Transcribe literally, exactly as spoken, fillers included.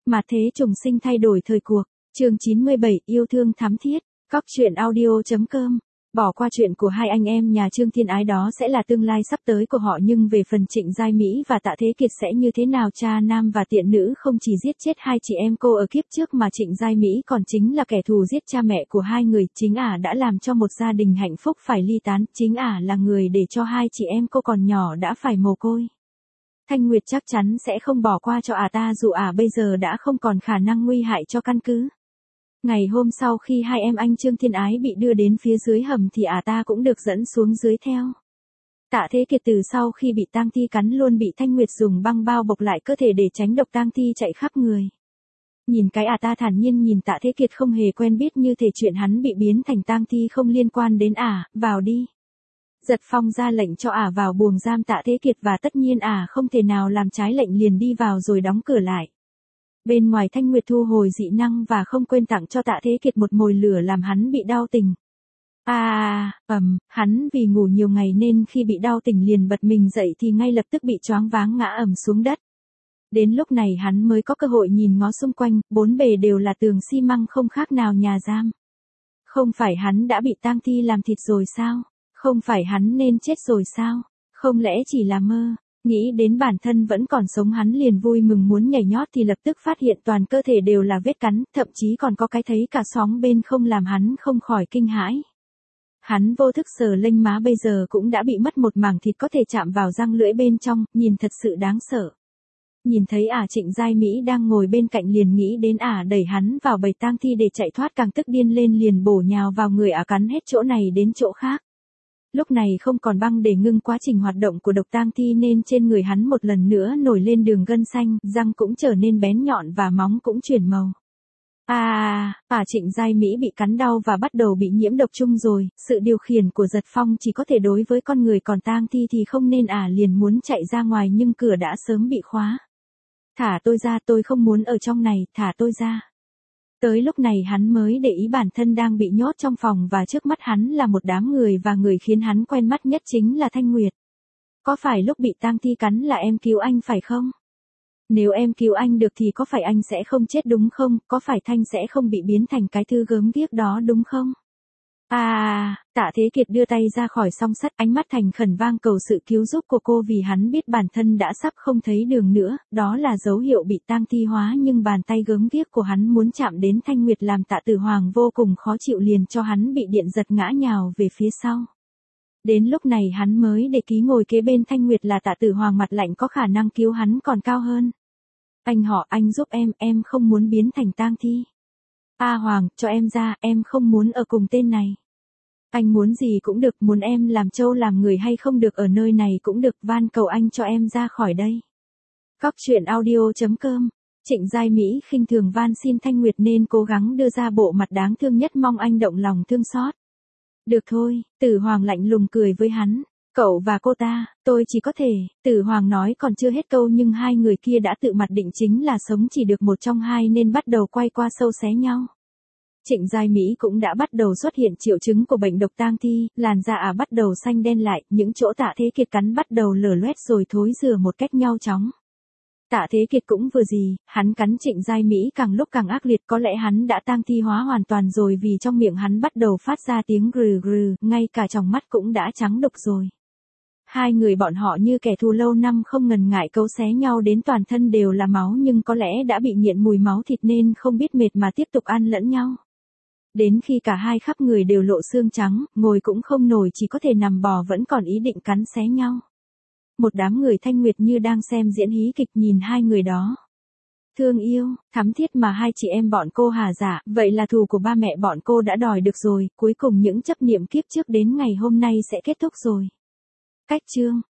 Mà thế trùng sinh thay đổi thời cuộc. Chương chín mươi bảy, yêu thương thắm thiết. Cóc truyện audio.com. Bỏ qua chuyện của hai anh em nhà Trương Thiên Ái đó sẽ là tương lai sắp tới của họ, nhưng về phần Trịnh Giai Mỹ và Tạ Thế Kiệt sẽ như thế nào? Cha nam và tiện nữ không chỉ giết chết hai chị em cô ở kiếp trước mà Trịnh Giai Mỹ còn chính là kẻ thù giết cha mẹ của hai người. Chính ả đã làm cho một gia đình hạnh phúc phải ly tán, chính ả là người để cho hai chị em cô còn nhỏ đã phải mồ côi. Thanh Nguyệt chắc chắn sẽ không bỏ qua cho ả ta dù ả bây giờ đã không còn khả năng nguy hại cho căn cứ. Ngày hôm sau khi hai em anh Trương Thiên Ái bị đưa đến phía dưới hầm thì ả ta cũng được dẫn xuống dưới theo. Tạ Thế Kiệt từ sau khi bị tang thi cắn luôn bị Thanh Nguyệt dùng băng bao bọc lại cơ thể để tránh độc tang thi chạy khắp người. Nhìn cái ả ta thản nhiên nhìn Tạ Thế Kiệt không hề quen biết, như thể chuyện hắn bị biến thành tang thi không liên quan đến ả. Vào đi. Giật Phong ra lệnh cho ả vào buồng giam Tạ Thế Kiệt và tất nhiên ả không thể nào làm trái lệnh, liền đi vào rồi đóng cửa lại. Bên ngoài Thanh Nguyệt thu hồi dị năng và không quên tặng cho Tạ Thế Kiệt một mồi lửa làm hắn bị đau tỉnh. À, ầm, hắn vì ngủ nhiều ngày nên khi bị đau tỉnh liền bật mình dậy thì ngay lập tức bị choáng váng ngã ầm xuống đất. Đến lúc này hắn mới có cơ hội nhìn ngó xung quanh, bốn bề đều là tường xi măng không khác nào nhà giam. Không phải hắn đã bị tang thi làm thịt rồi sao? Không phải hắn nên chết rồi sao? Không lẽ chỉ là mơ? Nghĩ đến bản thân vẫn còn sống hắn liền vui mừng muốn nhảy nhót thì lập tức phát hiện toàn cơ thể đều là vết cắn, thậm chí còn có cái thấy cả xóm bên không làm hắn không khỏi kinh hãi. Hắn vô thức sờ lênh má, bây giờ cũng đã bị mất một mảng thịt có thể chạm vào răng lưỡi bên trong, nhìn thật sự đáng sợ. Nhìn thấy ả Trịnh Giai Mỹ đang ngồi bên cạnh liền nghĩ đến ả đẩy hắn vào bầy tang thi để chạy thoát, càng tức điên lên liền bổ nhào vào người ả cắn hết chỗ này đến chỗ khác. Lúc này không còn băng để ngưng quá trình hoạt động của độc tang thi nên trên người hắn một lần nữa nổi lên đường gân xanh, răng cũng trở nên bén nhọn và móng cũng chuyển màu. À, ả Trịnh Giai Mỹ bị cắn đau và bắt đầu bị nhiễm độc chung rồi, sự điều khiển của Giật Phong chỉ có thể đối với con người, còn tang thi thì không, nên ả liền muốn chạy ra ngoài nhưng cửa đã sớm bị khóa. Thả tôi ra, tôi không muốn ở trong này, thả tôi ra. Tới lúc này hắn mới để ý bản thân đang bị nhốt trong phòng và trước mắt hắn là một đám người, và người khiến hắn quen mắt nhất chính là Thanh Nguyệt. Có phải lúc bị tang thi cắn là em cứu anh phải không? Nếu em cứu anh được thì có phải anh sẽ không chết đúng không? Có phải Thanh sẽ không bị biến thành cái thứ gớm ghiếc đó đúng không? À, Tạ Thế Kiệt đưa tay ra khỏi song sắt, ánh mắt thành khẩn vang cầu sự cứu giúp của cô, vì hắn biết bản thân đã sắp không thấy đường nữa, đó là dấu hiệu bị tang thi hóa, nhưng bàn tay gớm ghiếc của hắn muốn chạm đến Thanh Nguyệt làm Tạ Tử Hoàng vô cùng khó chịu, liền cho hắn bị điện giật ngã nhào về phía sau. Đến lúc này hắn mới để ký ngồi kế bên Thanh Nguyệt là Tạ Tử Hoàng mặt lạnh có khả năng cứu hắn còn cao hơn. Anh họ, anh giúp em, em không muốn biến thành tang thi. A Hoàng, cho em ra, em không muốn ở cùng tên này. Anh muốn gì cũng được, muốn em làm trâu làm người hay không được ở nơi này cũng được, van cầu anh cho em ra khỏi đây. Cóc truyện audio.com. Trịnh Giai Mỹ khinh thường van xin Thanh Nguyệt nên cố gắng đưa ra bộ mặt đáng thương nhất, mong anh động lòng thương xót. Được thôi, Tử Hoàng lạnh lùng cười với hắn. Cậu và cô ta, tôi chỉ có thể, Tử Hoàng nói còn chưa hết câu nhưng hai người kia đã tự mặt định chính là sống chỉ được một trong hai nên bắt đầu quay qua sâu xé nhau. Trịnh Giai Mỹ cũng đã bắt đầu xuất hiện triệu chứng của bệnh độc tang thi, làn da ả bắt đầu xanh đen lại, những chỗ Tạ Thế Kiệt cắn bắt đầu lở loét rồi thối rữa một cách nhanh chóng. Tạ Thế Kiệt cũng vừa gì, hắn cắn Trịnh Giai Mỹ càng lúc càng ác liệt, có lẽ hắn đã tang thi hóa hoàn toàn rồi vì trong miệng hắn bắt đầu phát ra tiếng grừ grừ, ngay cả tròng mắt cũng đã trắng đục rồi. Hai người bọn họ như kẻ thù lâu năm không ngần ngại cấu xé nhau đến toàn thân đều là máu, nhưng có lẽ đã bị nghiện mùi máu thịt nên không biết mệt mà tiếp tục ăn lẫn nhau. Đến khi cả hai khắp người đều lộ xương trắng, ngồi cũng không nổi chỉ có thể nằm bò vẫn còn ý định cắn xé nhau. Một đám người Thanh Nguyệt như đang xem diễn hí kịch nhìn hai người đó. Thương yêu, thắm thiết mà hai chị em bọn cô hà dạ, vậy là thù của ba mẹ bọn cô đã đòi được rồi, cuối cùng những chấp niệm kiếp trước đến ngày hôm nay sẽ kết thúc rồi. Cách chương